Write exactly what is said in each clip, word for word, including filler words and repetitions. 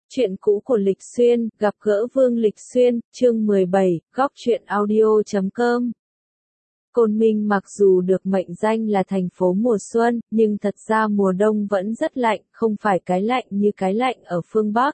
Chuyện cũ của Lịch Xuyên, gặp gỡ Vương Lịch Xuyên, chương mười bảy, góc truyện audio chấm com. Côn Minh mặc dù được mệnh danh là thành phố mùa xuân, nhưng thật ra mùa đông vẫn rất lạnh, không phải cái lạnh như cái lạnh ở phương Bắc,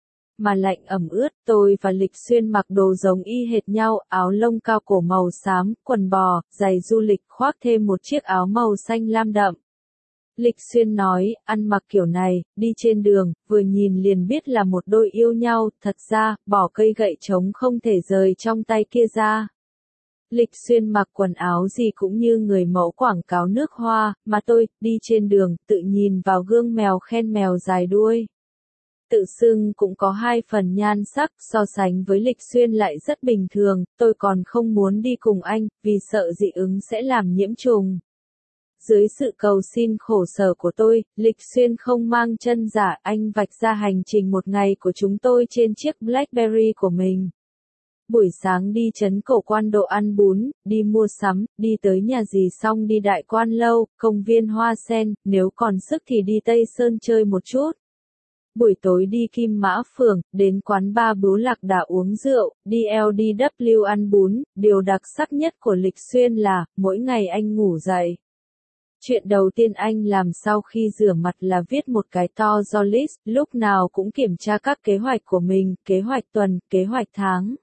mà lạnh ẩm ướt. Tôi và Lịch Xuyên mặc đồ giống y hệt nhau, áo lông cao cổ màu xám, quần bò, giày du lịch, khoác thêm một chiếc áo màu xanh lam đậm. Lịch Xuyên nói, ăn mặc kiểu này, đi trên đường, vừa nhìn liền biết là một đôi yêu nhau, thật ra, bỏ cây gậy trống không thể rời trong tay kia ra. Lịch Xuyên mặc quần áo gì cũng như người mẫu quảng cáo nước hoa, mà tôi, đi trên đường, tự nhìn vào gương mèo khen mèo dài đuôi. Tự xưng cũng có hai phần nhan sắc, so sánh với Lịch Xuyên lại rất bình thường, tôi còn không muốn đi cùng anh, vì sợ dị ứng sẽ làm nhiễm trùng. Dưới sự cầu xin khổ sở của tôi, Lịch Xuyên không mang chân giả, anh vạch ra hành trình một ngày của chúng tôi trên chiếc Blackberry của mình. Buổi sáng đi trấn Cổ Quan Độ ăn bún, đi mua sắm, đi tới nhà dì xong đi Đại Quan Lâu, công viên Hoa Sen, nếu còn sức thì đi Tây Sơn chơi một chút. Buổi tối đi Kim Mã Phường, đến quán bar Bướu Lạc Đà uống rượu, đi L D W ăn bún, điều đặc sắc nhất của Lịch Xuyên là, mỗi ngày anh ngủ dậy. Chuyện đầu tiên anh làm sau khi rửa mặt là viết một cái to do list, lúc nào cũng kiểm tra các kế hoạch của mình, kế hoạch tuần, kế hoạch tháng,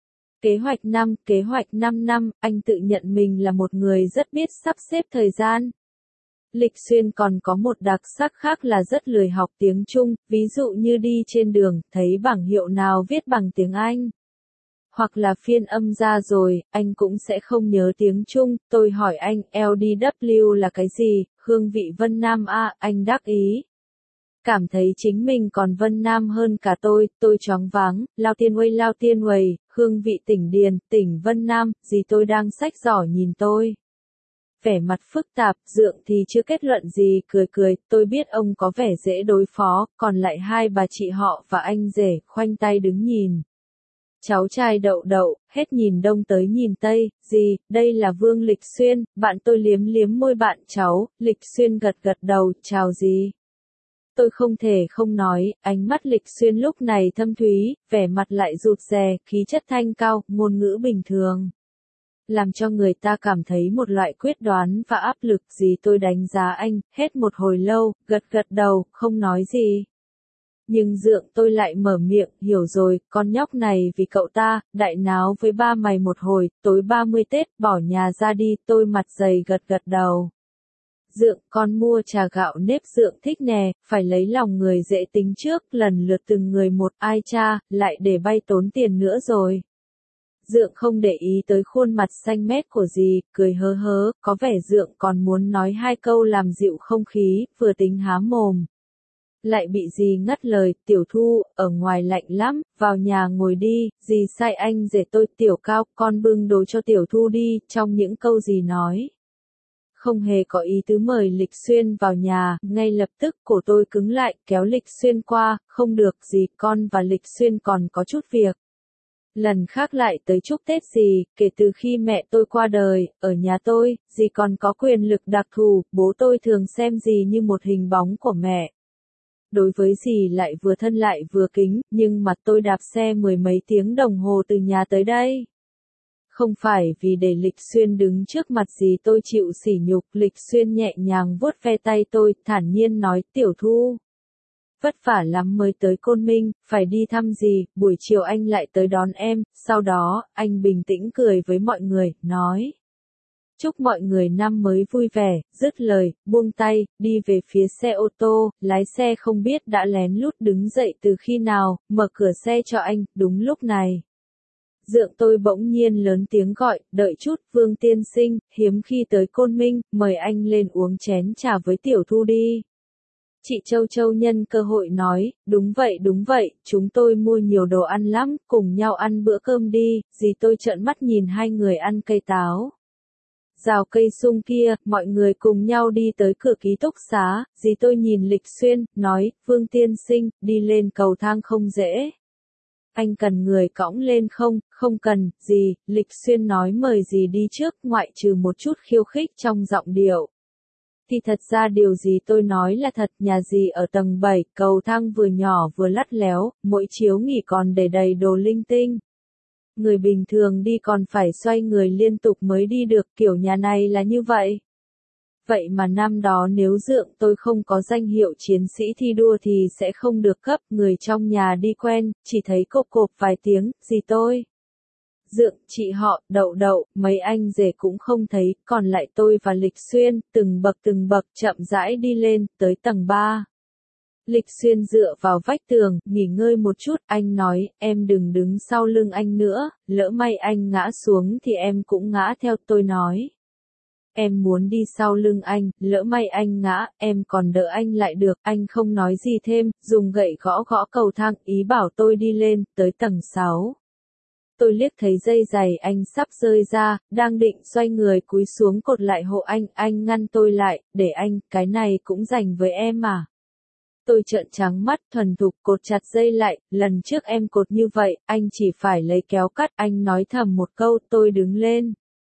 kế hoạch năm, kế hoạch năm năm, anh tự nhận mình là một người rất biết sắp xếp thời gian. Lịch Xuyên còn có một đặc sắc khác là rất lười học tiếng Trung, ví dụ như đi trên đường, thấy bảng hiệu nào viết bằng tiếng Anh, hoặc là phiên âm ra rồi, anh cũng sẽ không nhớ tiếng Trung. Tôi hỏi anh, L D W là cái gì, hương vị Vân Nam à, anh đắc ý. Cảm thấy chính mình còn Vân Nam hơn cả tôi, tôi choáng váng, Lao Tiên Uây Lao Tiên Uầy, hương vị tỉnh Điền, tỉnh Vân Nam, gì tôi đang xách giỏ nhìn tôi. Vẻ mặt phức tạp, Dượng thì chưa kết luận gì, cười cười, tôi biết ông có vẻ dễ đối phó, còn lại hai bà chị họ và anh rể, khoanh tay đứng nhìn. Cháu trai Đậu Đậu, hết nhìn đông tới nhìn tây, gì, đây là Vương Lịch Xuyên, bạn tôi liếm liếm môi bạn cháu, Lịch Xuyên gật gật đầu, chào gì. Tôi không thể không nói, ánh mắt Lịch Xuyên lúc này thâm thúy, vẻ mặt lại rụt rè, khí chất thanh cao, ngôn ngữ bình thường, làm cho người ta cảm thấy một loại quyết đoán và áp lực. Gì tôi đánh giá anh, hết một hồi lâu, gật gật đầu, không nói gì. Nhưng Dượng tôi lại mở miệng, hiểu rồi, con nhóc này vì cậu ta, đại náo với ba mày một hồi, tối ba mươi Tết, bỏ nhà ra đi, tôi mặt dày gật gật đầu. Dượng, con mua trà gạo nếp Dượng thích nè, phải lấy lòng người dễ tính trước, lần lượt từng người một, ai cha, lại để bay tốn tiền nữa rồi. Dượng không để ý tới khuôn mặt xanh mét của dì, cười hớ hớ, có vẻ Dượng còn muốn nói hai câu làm dịu không khí, vừa tính há mồm. Lại bị dì ngắt lời, Tiểu Thu, ở ngoài lạnh lắm, vào nhà ngồi đi, dì sai anh rể tôi, Tiểu Cao, con bưng đồ cho Tiểu Thu đi, trong những câu dì nói. Không hề có ý tứ mời Lịch Xuyên vào nhà, ngay lập tức cổ tôi cứng lại, kéo Lịch Xuyên qua, không được dì, con và Lịch Xuyên còn có chút việc. Lần khác lại tới chúc Tết dì, kể từ khi mẹ tôi qua đời, ở nhà tôi, dì còn có quyền lực đặc thù, bố tôi thường xem dì như một hình bóng của mẹ. Đối với dì lại vừa thân lại vừa kính, nhưng mà tôi đạp xe mười mấy tiếng đồng hồ từ nhà tới đây. Không phải vì để Lịch Xuyên đứng trước mặt dì tôi chịu sỉ nhục, Lịch Xuyên nhẹ nhàng vuốt ve tay tôi, thản nhiên nói, Tiểu Thu. Vất vả lắm mới tới Côn Minh, phải đi thăm dì, buổi chiều anh lại tới đón em, sau đó, anh bình tĩnh cười với mọi người, nói. Chúc mọi người năm mới vui vẻ, dứt lời, buông tay, đi về phía xe ô tô, lái xe không biết đã lén lút đứng dậy từ khi nào, mở cửa xe cho anh, đúng lúc này. Dượng tôi bỗng nhiên lớn tiếng gọi, đợi chút, Vương tiên sinh, hiếm khi tới Côn Minh, mời anh lên uống chén trà với Tiểu Thu đi. Chị Châu Châu nhân cơ hội nói, đúng vậy đúng vậy, chúng tôi mua nhiều đồ ăn lắm, cùng nhau ăn bữa cơm đi, dì tôi trợn mắt nhìn hai người ăn cây táo. Rào cây sung kia, mọi người cùng nhau đi tới cửa ký túc xá, dì tôi nhìn Lịch Xuyên, nói, Vương tiên sinh, đi lên cầu thang không dễ. Anh cần người cõng lên không, không cần, dì, Lịch Xuyên nói mời dì đi trước, ngoại trừ một chút khiêu khích trong giọng điệu. Thì thật ra điều gì tôi nói là thật, nhà dì ở tầng bảy, cầu thang vừa nhỏ vừa lắt léo, mỗi chiếu nghỉ còn để đầy đồ linh tinh. Người bình thường đi còn phải xoay người liên tục mới đi được, kiểu nhà này là như vậy. Vậy mà năm đó nếu dượng tôi không có danh hiệu chiến sĩ thi đua thì sẽ không được cấp, người trong nhà đi quen, chỉ thấy cộp cộp vài tiếng, gì tôi. Dượng, chị họ, đậu đậu, mấy anh rể cũng không thấy, còn lại tôi và Lịch Xuyên, từng bậc từng bậc chậm rãi đi lên, tới tầng ba. Lịch Xuyên dựa vào vách tường, nghỉ ngơi một chút, anh nói, em đừng đứng sau lưng anh nữa, lỡ may anh ngã xuống thì em cũng ngã theo, tôi nói. Em muốn đi sau lưng anh, lỡ may anh ngã, em còn đỡ anh lại được, anh không nói gì thêm, dùng gậy gõ gõ cầu thang, ý bảo tôi đi lên, tới tầng sáu. Tôi liếc thấy dây giày anh sắp rơi ra, đang định xoay người cúi xuống cột lại hộ anh, anh ngăn tôi lại, để anh, cái này cũng dành với em à. Tôi trợn trắng mắt, thuần thục cột chặt dây lại, lần trước em cột như vậy, anh chỉ phải lấy kéo cắt, anh nói thầm một câu, tôi đứng lên.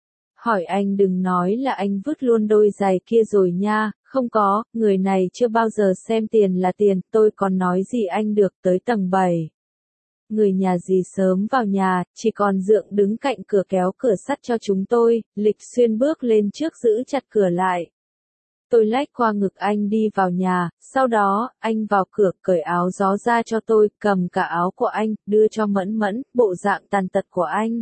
Hỏi anh đừng nói là anh vứt luôn đôi giày kia rồi nha, không có, người này chưa bao giờ xem tiền là tiền, tôi còn nói gì anh được, tới tầng bảy. Người nhà dì sớm vào nhà, chỉ còn dượng đứng cạnh cửa kéo cửa sắt cho chúng tôi, Lịch Xuyên bước lên trước giữ chặt cửa lại. Tôi lách qua ngực anh đi vào nhà, sau đó, anh vào cửa cởi áo gió ra cho tôi, cầm cả áo của anh, đưa cho Mẫn Mẫn, bộ dạng tàn tật của anh.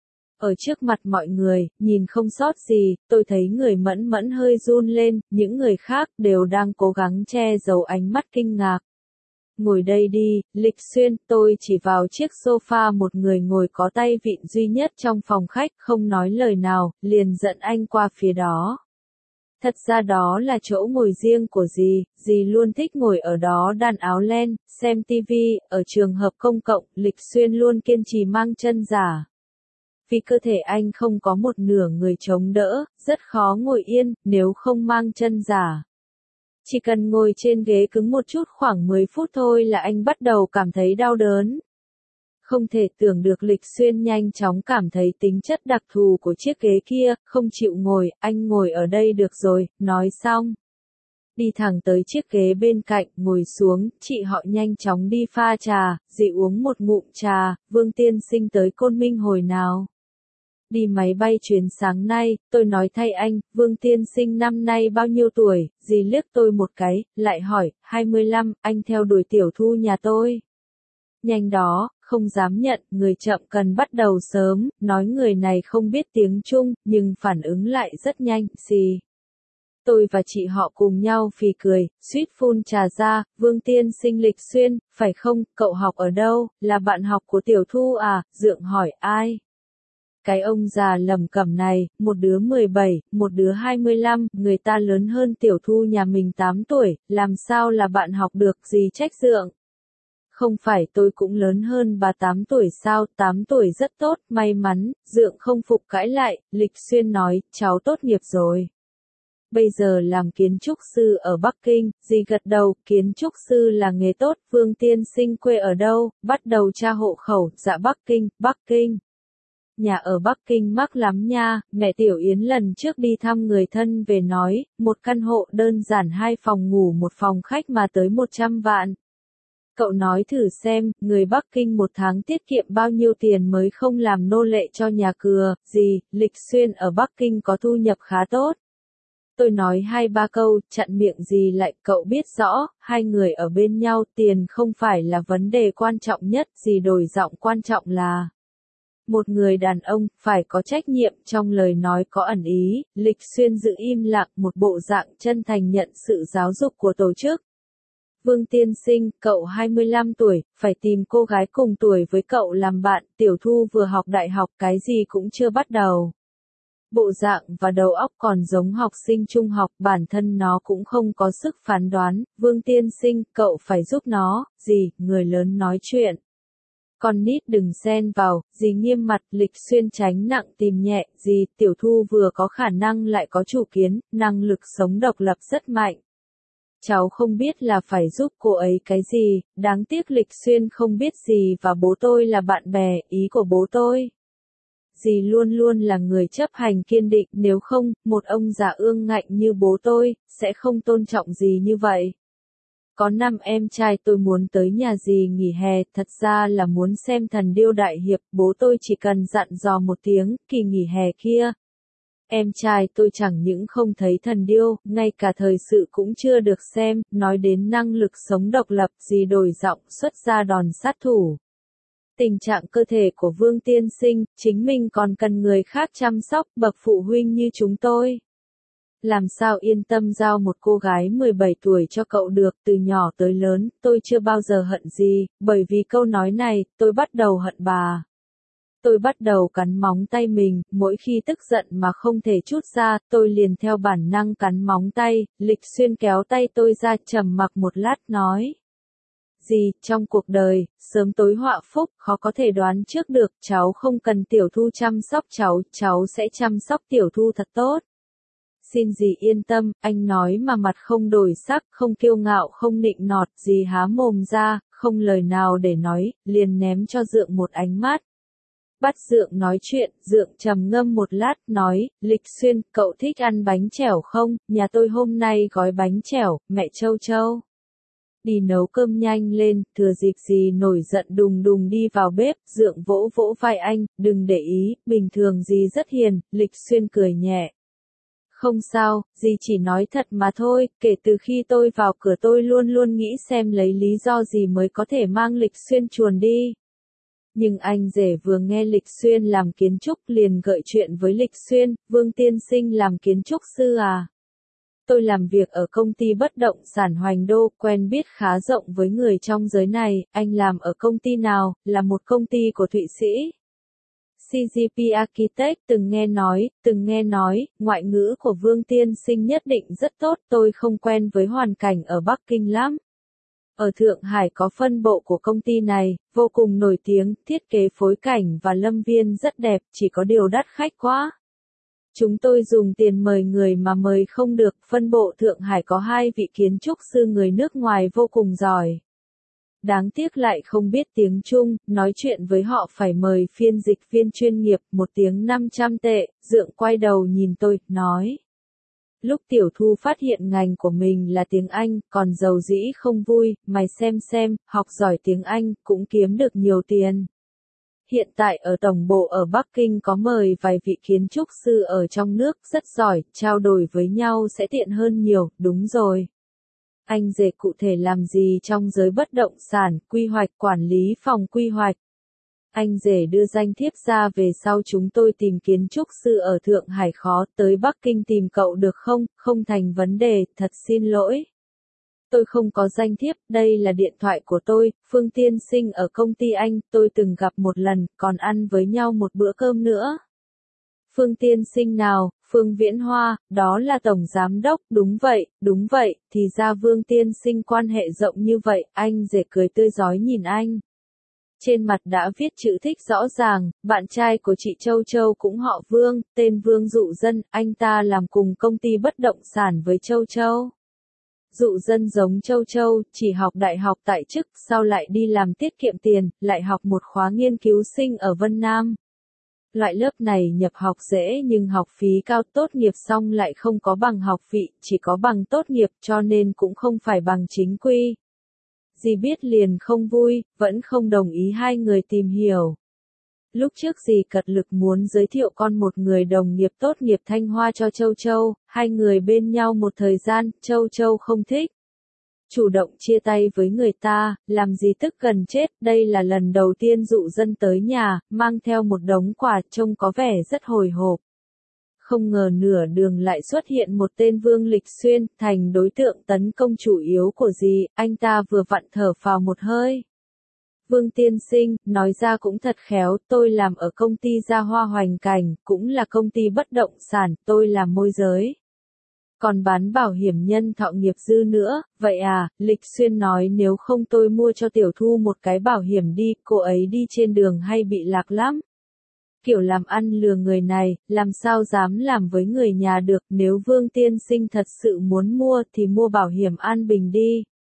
Ở trước mặt mọi người, nhìn không sót gì, tôi thấy người Mẫn Mẫn hơi run lên, những người khác đều đang cố gắng che giấu ánh mắt kinh ngạc. Ngồi đây đi, Lịch Xuyên, tôi chỉ vào chiếc sofa một người ngồi có tay vịn duy nhất trong phòng khách, không nói lời nào, liền dẫn anh qua phía đó. Thật ra đó là chỗ ngồi riêng của dì, dì luôn thích ngồi ở đó đan áo len, xem tivi, ở trường hợp công cộng, Lịch Xuyên luôn kiên trì mang chân giả. Vì cơ thể anh không có một nửa người chống đỡ, rất khó ngồi yên, nếu không mang chân giả. Chỉ cần ngồi trên ghế cứng một chút khoảng mười phút thôi là anh bắt đầu cảm thấy đau đớn. Không thể tưởng được Lịch Xuyên nhanh chóng cảm thấy tính chất đặc thù của chiếc ghế kia, không chịu ngồi, anh ngồi ở đây được rồi, nói xong. Đi thẳng tới chiếc ghế bên cạnh, ngồi xuống, chị họ nhanh chóng đi pha trà, dì uống một ngụm trà, Vương tiên sinh tới Côn Minh hồi nào. Đi máy bay chuyến sáng nay, tôi nói thay anh, Vương tiên sinh năm nay bao nhiêu tuổi, dì liếc tôi một cái, lại hỏi, hai mươi lăm, anh theo đuổi tiểu thu nhà tôi. Nhanh đó, không dám nhận, người chậm cần bắt đầu sớm, nói người này không biết tiếng Trung, nhưng phản ứng lại rất nhanh, xì. Tôi và chị họ cùng nhau phì cười, suýt phun trà ra, Vương tiên sinh Lịch Xuyên, phải không, cậu học ở đâu, là bạn học của tiểu thu à, dượng hỏi ai. Cái ông già lầm cẩm này, một đứa mười bảy, một đứa hai mươi lăm, người ta lớn hơn tiểu thu nhà mình tám tuổi, làm sao là bạn học được gì trách dượng. Không phải tôi cũng lớn hơn bà tám tuổi sao, tám tuổi rất tốt, may mắn, dượng không phục cãi lại, Lịch Xuyên nói, cháu tốt nghiệp rồi. Bây giờ làm kiến trúc sư ở Bắc Kinh, dì gật đầu, kiến trúc sư là nghề tốt, Vương tiên sinh quê ở đâu, bắt đầu tra hộ khẩu, dạ Bắc Kinh, Bắc Kinh. Nhà ở Bắc Kinh mắc lắm nha, mẹ Tiểu Yến lần trước đi thăm người thân về nói, một căn hộ đơn giản hai phòng ngủ một phòng khách mà tới một trăm vạn. Cậu nói thử xem, người Bắc Kinh một tháng tiết kiệm bao nhiêu tiền mới không làm nô lệ cho nhà cửa, gì, Lịch Xuyên ở Bắc Kinh có thu nhập khá tốt. Tôi nói hai ba câu, chặn miệng gì lại, cậu biết rõ, hai người ở bên nhau, tiền không phải là vấn đề quan trọng nhất, gì đổi giọng quan trọng là. Một người đàn ông, phải có trách nhiệm, trong lời nói có ẩn ý, Lịch Xuyên giữ im lặng, một bộ dạng chân thành nhận sự giáo dục của tổ chức. Vương tiên sinh, cậu hai mươi lăm tuổi, phải tìm cô gái cùng tuổi với cậu làm bạn, tiểu thu vừa học đại học, cái gì cũng chưa bắt đầu. Bộ dạng và đầu óc còn giống học sinh trung học, bản thân nó cũng không có sức phán đoán, Vương tiên sinh, cậu phải giúp nó, gì, người lớn nói chuyện. Con nít đừng xen vào, dì nghiêm mặt, Lịch Xuyên tránh nặng tìm nhẹ, dì, tiểu thu vừa có khả năng lại có chủ kiến, năng lực sống độc lập rất mạnh. Cháu không biết là phải giúp cô ấy cái gì, đáng tiếc Lịch Xuyên không biết gì và bố tôi là bạn bè, ý của bố tôi. dì luôn luôn là người chấp hành kiên định, nếu không, một ông già ương ngạnh như bố tôi, sẽ không tôn trọng dì như vậy. Có năm em trai tôi muốn tới nhà dì nghỉ hè, thật ra là muốn xem thần điêu đại hiệp, bố tôi chỉ cần dặn dò một tiếng, kỳ nghỉ hè kia. Em trai tôi chẳng những không thấy thần điêu, ngay cả thời sự cũng chưa được xem, nói đến năng lực sống độc lập, dì đổi giọng xuất ra đòn sát thủ. Tình trạng cơ thể của Vương tiên sinh, chính mình còn cần người khác chăm sóc, bậc phụ huynh như chúng tôi. Làm sao yên tâm giao một cô gái mười bảy tuổi cho cậu được, từ nhỏ tới lớn, tôi chưa bao giờ hận gì, bởi vì câu nói này, tôi bắt đầu hận bà. Tôi bắt đầu cắn móng tay mình, mỗi khi tức giận mà không thể trút ra, tôi liền theo bản năng cắn móng tay, Lịch Xuyên kéo tay tôi ra trầm mặc một lát nói. Dì, trong cuộc đời, sớm tối họa phúc, khó có thể đoán trước được, cháu không cần Tiểu Thu chăm sóc cháu, cháu sẽ chăm sóc Tiểu Thu thật tốt. Xin dì yên tâm, anh nói mà mặt không đổi sắc, không kiêu ngạo không nịnh nọt, dì há mồm ra, không lời nào để nói, liền ném cho Dượng một ánh mắt. Bắt Dượng nói chuyện, Dượng trầm ngâm một lát, nói, Lịch Xuyên, cậu thích ăn bánh chẻo không, nhà tôi hôm nay gói bánh chẻo, mẹ Châu Châu. Đi nấu cơm nhanh lên, thừa dịp dì nổi giận đùng đùng đi vào bếp, Dượng vỗ vỗ vai anh, đừng để ý, bình thường dì rất hiền, Lịch Xuyên cười nhẹ. Không sao, dì chỉ nói thật mà thôi, kể từ khi tôi vào cửa tôi luôn luôn nghĩ xem lấy lý do gì mới có thể mang Lịch Xuyên chuồn đi. Nhưng anh rể vừa nghe Lịch Xuyên làm kiến trúc liền gợi chuyện với Lịch Xuyên, Vương tiên sinh làm kiến trúc sư à? Tôi làm việc ở công ty bất động sản Hoành Đô, quen biết khá rộng với người trong giới này, anh làm ở công ty nào, là một công ty của Thụy Sĩ. xê giê pê Architect từng nghe nói, từng nghe nói, ngoại ngữ của Vương tiên sinh nhất định rất tốt, tôi không quen với hoàn cảnh ở Bắc Kinh lắm. Ở Thượng Hải có phân bộ của công ty này, vô cùng nổi tiếng, thiết kế phối cảnh và lâm viên rất đẹp, chỉ có điều đắt khách quá. Chúng tôi dùng tiền mời người mà mời không được, phân bộ Thượng Hải có hai vị kiến trúc sư người nước ngoài vô cùng giỏi. Đáng tiếc lại không biết tiếng Trung, nói chuyện với họ phải mời phiên dịch viên chuyên nghiệp, một tiếng năm trăm tệ, Dượng quay đầu nhìn tôi, nói. Lúc Tiểu Thu phát hiện ngành của mình là tiếng Anh, còn giàu dĩ không vui, mày xem xem, học giỏi tiếng Anh, cũng kiếm được nhiều tiền. Hiện tại ở tổng bộ ở Bắc Kinh có mời vài vị kiến trúc sư ở trong nước rất giỏi, trao đổi với nhau sẽ tiện hơn nhiều, đúng rồi. Anh rể cụ thể làm gì trong giới bất động sản, quy hoạch quản lý phòng quy hoạch? Anh rể đưa danh thiếp ra về sau chúng tôi tìm kiến trúc sư ở Thượng Hải khó, tới Bắc Kinh tìm cậu được không? Không thành vấn đề, thật xin lỗi. Tôi không có danh thiếp, đây là điện thoại của tôi, Phương tiên sinh ở công ty anh, tôi từng gặp một lần, còn ăn với nhau một bữa cơm nữa. Phương tiên sinh nào, Phương Viễn Hoa, đó là tổng giám đốc, đúng vậy, đúng vậy, thì ra Vương tiên sinh quan hệ rộng như vậy, anh rể cười tươi rói nhìn anh. Trên mặt đã viết chữ thích rõ ràng, bạn trai của chị Châu Châu cũng họ Vương, tên Vương Dụ Dân, anh ta làm cùng công ty bất động sản với Châu Châu. Dụ Dân giống Châu Châu, chỉ học đại học tại chức, sau lại đi làm tiết kiệm tiền, lại học một khóa nghiên cứu sinh ở Vân Nam. Loại lớp này nhập học dễ nhưng học phí cao, tốt nghiệp xong lại không có bằng học vị, chỉ có bằng tốt nghiệp cho nên cũng không phải bằng chính quy. Dì biết liền không vui, vẫn không đồng ý hai người tìm hiểu. Lúc trước dì cật lực muốn giới thiệu con một người đồng nghiệp tốt nghiệp Thanh Hoa cho Châu Châu, hai người bên nhau một thời gian, Châu Châu không thích. Chủ động chia tay với người ta, làm gì tức gần chết, đây là lần đầu tiên Dụ Dân tới nhà, mang theo một đống quà trông có vẻ rất hồi hộp. Không ngờ nửa đường lại xuất hiện một tên Vương Lịch Xuyên, thành đối tượng tấn công chủ yếu của dì, anh ta vừa vặn thở phào một hơi. Vương tiên sinh, nói ra cũng thật khéo, tôi làm ở công ty Gia Hoa Hoành Cảnh, cũng là công ty bất động sản, tôi làm môi giới. Còn bán bảo hiểm nhân thọ nghiệp dư nữa, vậy à, Lịch Xuyên nói nếu không tôi mua cho Tiểu Thu một cái bảo hiểm đi, cô ấy đi trên đường hay bị lạc lắm. Kiểu làm ăn lừa người này, làm sao dám làm với người nhà được, nếu Vương tiên sinh thật sự muốn mua thì mua bảo hiểm An Bình đi.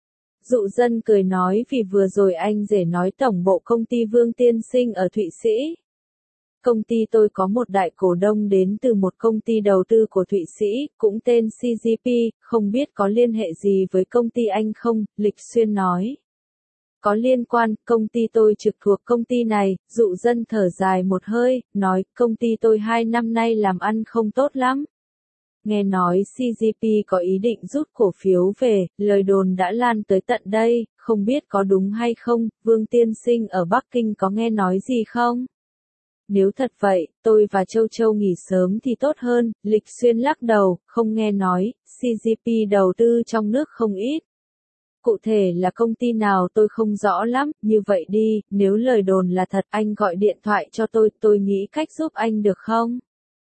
Dụ Dân cười nói vì vừa rồi anh rể nói tổng bộ công ty Vương tiên sinh ở Thụy Sĩ. Công ty tôi có một đại cổ đông đến từ một công ty đầu tư của Thụy Sĩ, cũng tên xê giê pê, không biết có liên hệ gì với công ty anh không, Lịch Xuyên nói. Có liên quan, công ty tôi trực thuộc công ty này, Dụ Dân thở dài một hơi, nói, công ty tôi hai năm nay làm ăn không tốt lắm. Nghe nói xê giê pê có ý định rút cổ phiếu về, lời đồn đã lan tới tận đây, không biết có đúng hay không, Vương Tiên Sinh ở Bắc Kinh có nghe nói gì không? Nếu thật vậy, tôi và Châu Châu nghỉ sớm thì tốt hơn, Lịch Xuyên lắc đầu, không nghe nói, xê giê pê đầu tư trong nước không ít. Cụ thể là công ty nào tôi không rõ lắm, như vậy đi, nếu lời đồn là thật anh gọi điện thoại cho tôi, tôi nghĩ cách giúp anh được không?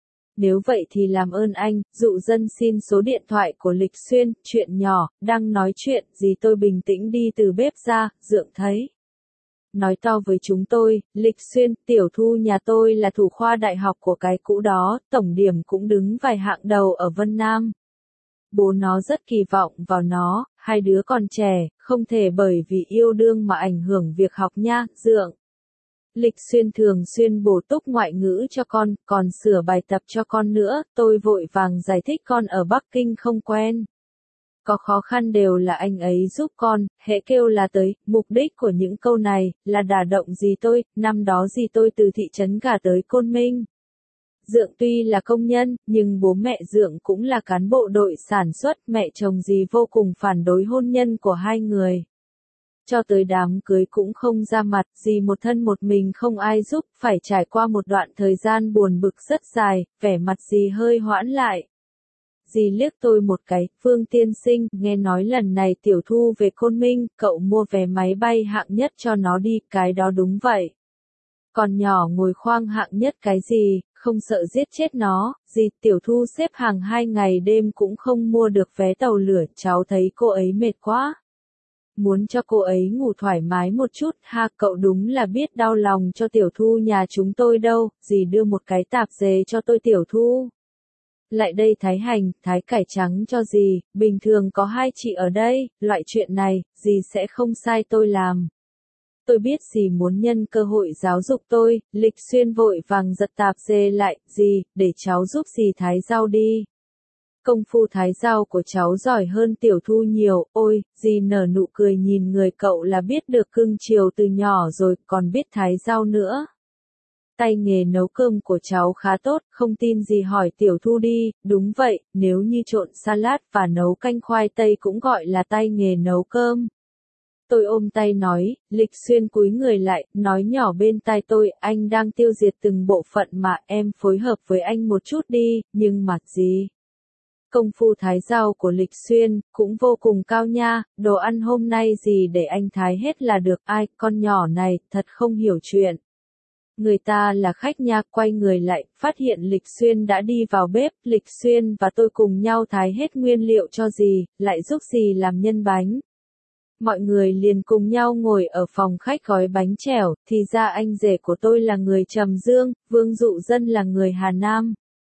Nếu vậy thì làm ơn anh, Dụ Dân xin số điện thoại của Lịch Xuyên, chuyện nhỏ, đang nói chuyện, gì tôi bình tĩnh đi từ bếp ra, Dượng thấy. Nói to với chúng tôi, Lịch Xuyên, tiểu thu nhà tôi là thủ khoa đại học của cái cũ đó, tổng điểm cũng đứng vài hạng đầu ở Vân Nam. Bố nó rất kỳ vọng vào nó, hai đứa còn trẻ, không thể bởi vì yêu đương mà ảnh hưởng việc học nha, Dượng. Lịch Xuyên thường xuyên bổ túc ngoại ngữ cho con, còn sửa bài tập cho con nữa, tôi vội vàng giải thích con ở Bắc Kinh không quen. Có khó khăn đều là anh ấy giúp con, hễ kêu là tới, mục đích của những câu này, là đả động dì tôi, năm đó dì tôi từ thị trấn cả tới Côn Minh. Dượng tuy là công nhân, nhưng bố mẹ Dượng cũng là cán bộ đội sản xuất, mẹ chồng dì vô cùng phản đối hôn nhân của hai người. Cho tới đám cưới cũng không ra mặt, dì một thân một mình không ai giúp, phải trải qua một đoạn thời gian buồn bực rất dài, vẻ mặt dì hơi hoãn lại. Dì liếc tôi một cái, Phương Tiên Sinh, nghe nói lần này tiểu thu về Côn Minh, cậu mua vé máy bay hạng nhất cho nó đi, cái đó đúng vậy. Còn nhỏ ngồi khoang hạng nhất cái gì, không sợ giết chết nó, dì tiểu thu xếp hàng hai ngày đêm cũng không mua được vé tàu lửa, cháu thấy cô ấy mệt quá. Muốn cho cô ấy ngủ thoải mái một chút, ha cậu đúng là biết đau lòng cho tiểu thu nhà chúng tôi đâu, dì đưa một cái tạp dề cho tôi tiểu thu. Lại đây thái hành, thái cải trắng cho dì, bình thường có hai chị ở đây, loại chuyện này, dì sẽ không sai tôi làm. Tôi biết dì muốn nhân cơ hội giáo dục tôi, Lịch Xuyên vội vàng giật tạp dề lại, dì, để cháu giúp dì thái rau đi. Công phu thái rau của cháu giỏi hơn tiểu thu nhiều, ôi, dì nở nụ cười nhìn người cậu là biết được cưng chiều từ nhỏ rồi, còn biết thái rau nữa. Tay nghề nấu cơm của cháu khá tốt, không tin gì hỏi tiểu thu đi, đúng vậy, nếu như trộn salad và nấu canh khoai tây cũng gọi là tay nghề nấu cơm. Tôi ôm tay nói, Lịch Xuyên cúi người lại, nói nhỏ bên tai tôi, anh đang tiêu diệt từng bộ phận mà em phối hợp với anh một chút đi, nhưng mặt gì? Công phu thái rau của Lịch Xuyên, cũng vô cùng cao nha, đồ ăn hôm nay gì để anh thái hết là được, ai, con nhỏ này, thật không hiểu chuyện. Người ta là khách nha, quay người lại, phát hiện Lịch Xuyên đã đi vào bếp, Lịch Xuyên và tôi cùng nhau thái hết nguyên liệu cho dì, lại giúp dì làm nhân bánh. Mọi người liền cùng nhau ngồi ở phòng khách gói bánh chèo, thì ra anh rể của tôi là người Trầm Dương, Vương Dụ Dân là người Hà Nam.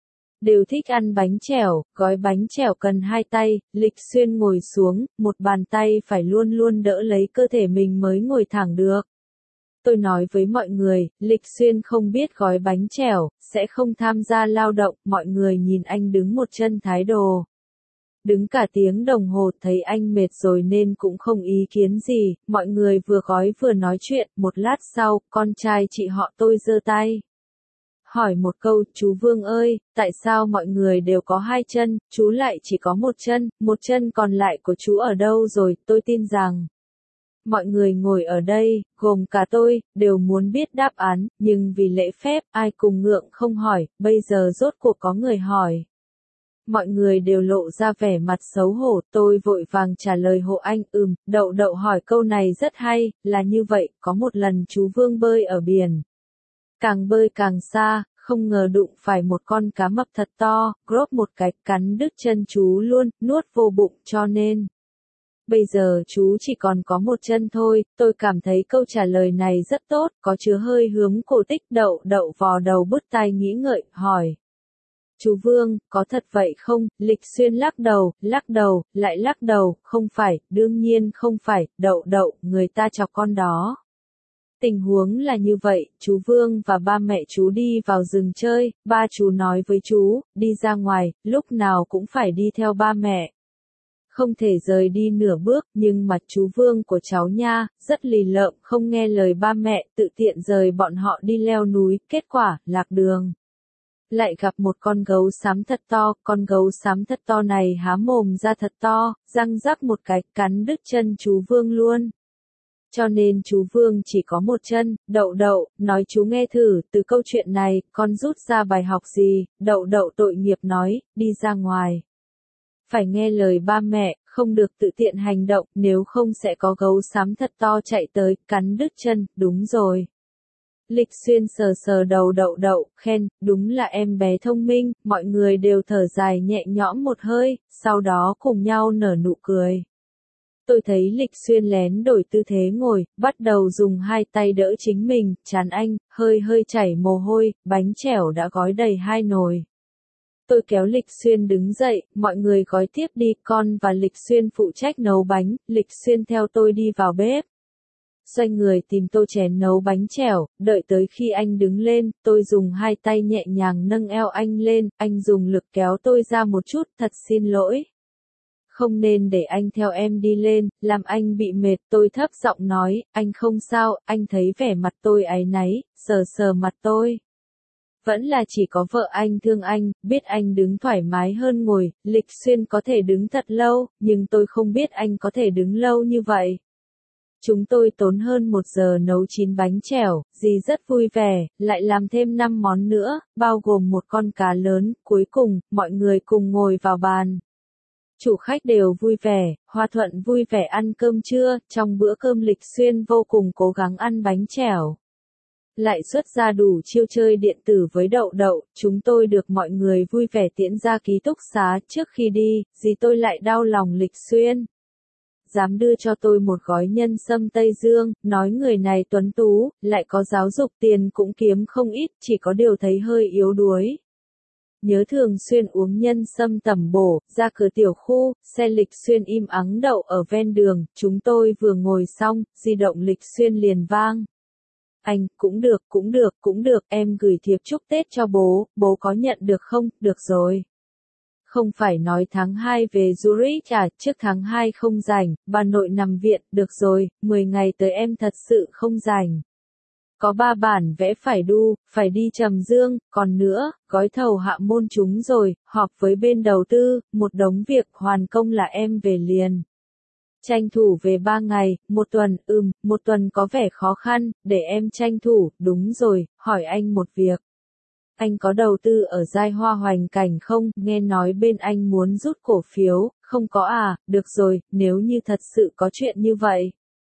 Đều thích ăn bánh chèo, gói bánh chèo cần hai tay, Lịch Xuyên ngồi xuống, một bàn tay phải luôn luôn đỡ lấy cơ thể mình mới ngồi thẳng được. Tôi nói với mọi người, Lịch Xuyên không biết gói bánh chèo, sẽ không tham gia lao động, mọi người nhìn anh đứng một chân thái đồ. Đứng cả tiếng đồng hồ thấy anh mệt rồi nên cũng không ý kiến gì, mọi người vừa gói vừa nói chuyện, một lát sau, con trai chị họ tôi giơ tay. Hỏi một câu, chú Vương ơi, tại sao mọi người đều có hai chân, chú lại chỉ có một chân, một chân còn lại của chú ở đâu rồi, tôi tin rằng. Mọi người ngồi ở đây, gồm cả tôi, đều muốn biết đáp án, nhưng vì lễ phép, ai cùng ngượng không hỏi, bây giờ rốt cuộc có người hỏi. Mọi người đều lộ ra vẻ mặt xấu hổ, tôi vội vàng trả lời hộ anh, ừm, đậu đậu hỏi câu này rất hay, là như vậy, có một lần chú Vương bơi ở biển. Càng bơi càng xa, không ngờ đụng phải một con cá mập thật to, gróp một cái, cắn đứt chân chú luôn, nuốt vô bụng cho nên. Bây giờ chú chỉ còn có một chân thôi, tôi cảm thấy câu trả lời này rất tốt, có chứa hơi hướng cổ tích đậu đậu vò đầu bứt tai nghĩ ngợi, hỏi. Chú Vương, có thật vậy không? Lịch Xuyên lắc đầu, lắc đầu, lại lắc đầu, không phải, đương nhiên không phải, đậu đậu, người ta chọc con đó. Tình huống là như vậy, chú Vương và ba mẹ chú đi vào rừng chơi, ba chú nói với chú, đi ra ngoài, lúc nào cũng phải đi theo ba mẹ. Không thể rời đi nửa bước, nhưng mà chú Vương của cháu nha, rất lì lợm, không nghe lời ba mẹ, tự tiện rời bọn họ đi leo núi, kết quả, lạc đường. Lại gặp một con gấu xám thật to, con gấu xám thật to này há mồm ra thật to, răng rắc một cái, cắn đứt chân chú Vương luôn. Cho nên chú Vương chỉ có một chân, Đậu Đậu, nói chú nghe thử, từ câu chuyện này, con rút ra bài học gì, Đậu Đậu tội nghiệp nói, đi ra ngoài. Phải nghe lời ba mẹ, không được tự tiện hành động, nếu không sẽ có gấu xám thật to chạy tới, cắn đứt chân, đúng rồi. Lịch Xuyên sờ sờ đầu Đậu Đậu, khen, đúng là em bé thông minh, mọi người đều thở dài nhẹ nhõm một hơi, sau đó cùng nhau nở nụ cười. Tôi thấy Lịch Xuyên lén đổi tư thế ngồi, bắt đầu dùng hai tay đỡ chính mình, chán anh, hơi hơi chảy mồ hôi, bánh chèo đã gói đầy hai nồi. Tôi kéo Lịch Xuyên đứng dậy, mọi người gói tiếp đi, con và Lịch Xuyên phụ trách nấu bánh, Lịch Xuyên theo tôi đi vào bếp. Xoay người tìm tô chén nấu bánh chèo, đợi tới khi anh đứng lên, tôi dùng hai tay nhẹ nhàng nâng eo anh lên, anh dùng lực kéo tôi ra một chút, thật xin lỗi. Không nên để anh theo em đi lên, làm anh bị mệt, tôi thấp giọng nói, anh không sao, anh thấy vẻ mặt tôi áy náy, sờ sờ mặt tôi. Vẫn là chỉ có vợ anh thương anh, biết anh đứng thoải mái hơn ngồi, Lịch Xuyên có thể đứng thật lâu, nhưng tôi không biết anh có thể đứng lâu như vậy. Chúng tôi tốn hơn một giờ nấu chín bánh chèo, dì rất vui vẻ, lại làm thêm năm món nữa, bao gồm một con cá lớn, cuối cùng, mọi người cùng ngồi vào bàn. Chủ khách đều vui vẻ, hòa thuận vui vẻ ăn cơm trưa, trong bữa cơm Lịch Xuyên vô cùng cố gắng ăn bánh chèo. Lại xuất ra đủ chiêu chơi điện tử với Đậu Đậu, chúng tôi được mọi người vui vẻ tiễn ra ký túc xá, trước khi đi, dì tôi lại đau lòng Lịch Xuyên. Dám đưa cho tôi một gói nhân sâm Tây Dương, nói người này tuấn tú, lại có giáo dục tiền cũng kiếm không ít, chỉ có điều thấy hơi yếu đuối. Nhớ thường xuyên uống nhân sâm tẩm bổ, ra cửa tiểu khu, xe Lịch Xuyên im ắng đậu ở ven đường, chúng tôi vừa ngồi xong, di động Lịch Xuyên liền vang. Anh, cũng được, cũng được, cũng được, em gửi thiệp chúc Tết cho bố, bố có nhận được không, được rồi. Không phải nói tháng hai về Zurich à, trước tháng hai không rảnh, bà nội nằm viện, được rồi, mười ngày tới em thật sự không rảnh. Có ba bản vẽ phải đu, phải đi Trầm Dương, còn nữa, gói thầu hạ môn chúng rồi, họp với bên đầu tư, một đống việc, hoàn công là em về liền. Tranh thủ về ba ngày, một tuần, ừm, một tuần có vẻ khó khăn, để em tranh thủ, đúng rồi, hỏi anh một việc. Anh có đầu tư ở Giai Hoa Hoành Cảnh không, nghe nói bên anh muốn rút cổ phiếu, không có à, được rồi, nếu như thật sự có chuyện như vậy.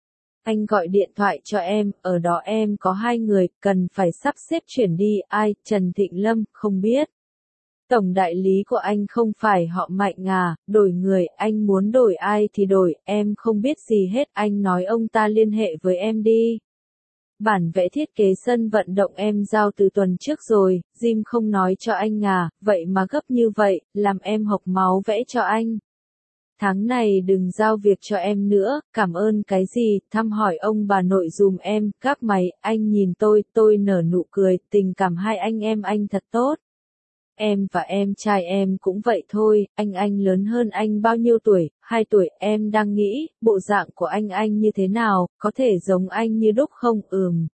Anh gọi điện thoại cho em, ở đó em có hai người, cần phải sắp xếp chuyển đi, ai, Trần Thịnh Lâm, không biết. Tổng đại lý của anh không phải họ Mạnh à, đổi người, anh muốn đổi ai thì đổi, em không biết gì hết, anh nói ông ta liên hệ với em đi. Bản vẽ thiết kế sân vận động em giao từ tuần trước rồi, Jim không nói cho anh à, vậy mà gấp như vậy, làm em hộc máu vẽ cho anh. Tháng này đừng giao việc cho em nữa, cảm ơn cái gì, thăm hỏi ông bà nội dùm em, các mày, anh nhìn tôi, tôi nở nụ cười, tình cảm hai anh em anh thật tốt. Em và em trai em cũng vậy thôi, anh anh lớn hơn anh bao nhiêu tuổi, hai tuổi, em đang nghĩ, bộ dạng của anh anh như thế nào, có thể giống anh như đúc không, ừm.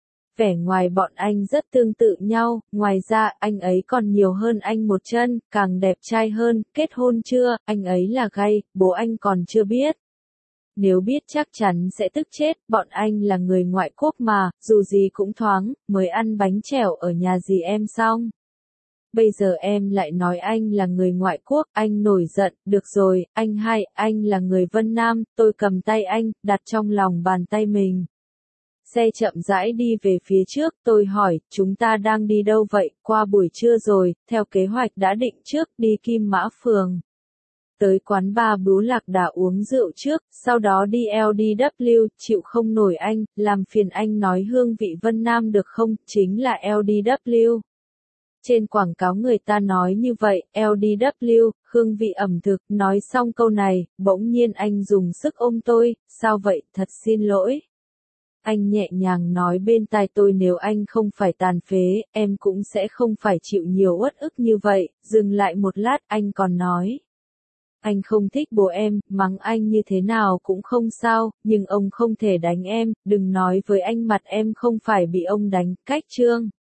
Vẻ ngoài bọn anh rất tương tự nhau, ngoài ra, anh ấy còn nhiều hơn anh một chân, càng đẹp trai hơn, kết hôn chưa, anh ấy là gay, bố anh còn chưa biết. Nếu biết chắc chắn sẽ tức chết, bọn anh là người ngoại quốc mà, dù gì cũng thoáng, mới ăn bánh chèo ở nhà dì em xong. Bây giờ em lại nói anh là người ngoại quốc, anh nổi giận, được rồi, anh hai, anh là người Vân Nam, tôi cầm tay anh, đặt trong lòng bàn tay mình. Xe chậm rãi đi về phía trước, tôi hỏi, chúng ta đang đi đâu vậy, qua buổi trưa rồi, theo kế hoạch đã định trước, đi Kim Mã Phường. Tới quán bar Bướu Lạc Đà uống rượu trước, sau đó đi L D W, chịu không nổi anh, làm phiền anh nói hương vị Vân Nam được không, chính là L D W. Trên quảng cáo người ta nói như vậy, L D W, hương vị ẩm thực, nói xong câu này, bỗng nhiên anh dùng sức ôm tôi, sao vậy, thật xin lỗi. Anh nhẹ nhàng nói bên tai tôi nếu anh không phải tàn phế, em cũng sẽ không phải chịu nhiều uất ức như vậy, dừng lại một lát anh còn nói. Anh không thích bố em, mắng anh như thế nào cũng không sao, nhưng ông không thể đánh em, đừng nói với anh mặt em không phải bị ông đánh, cách trương.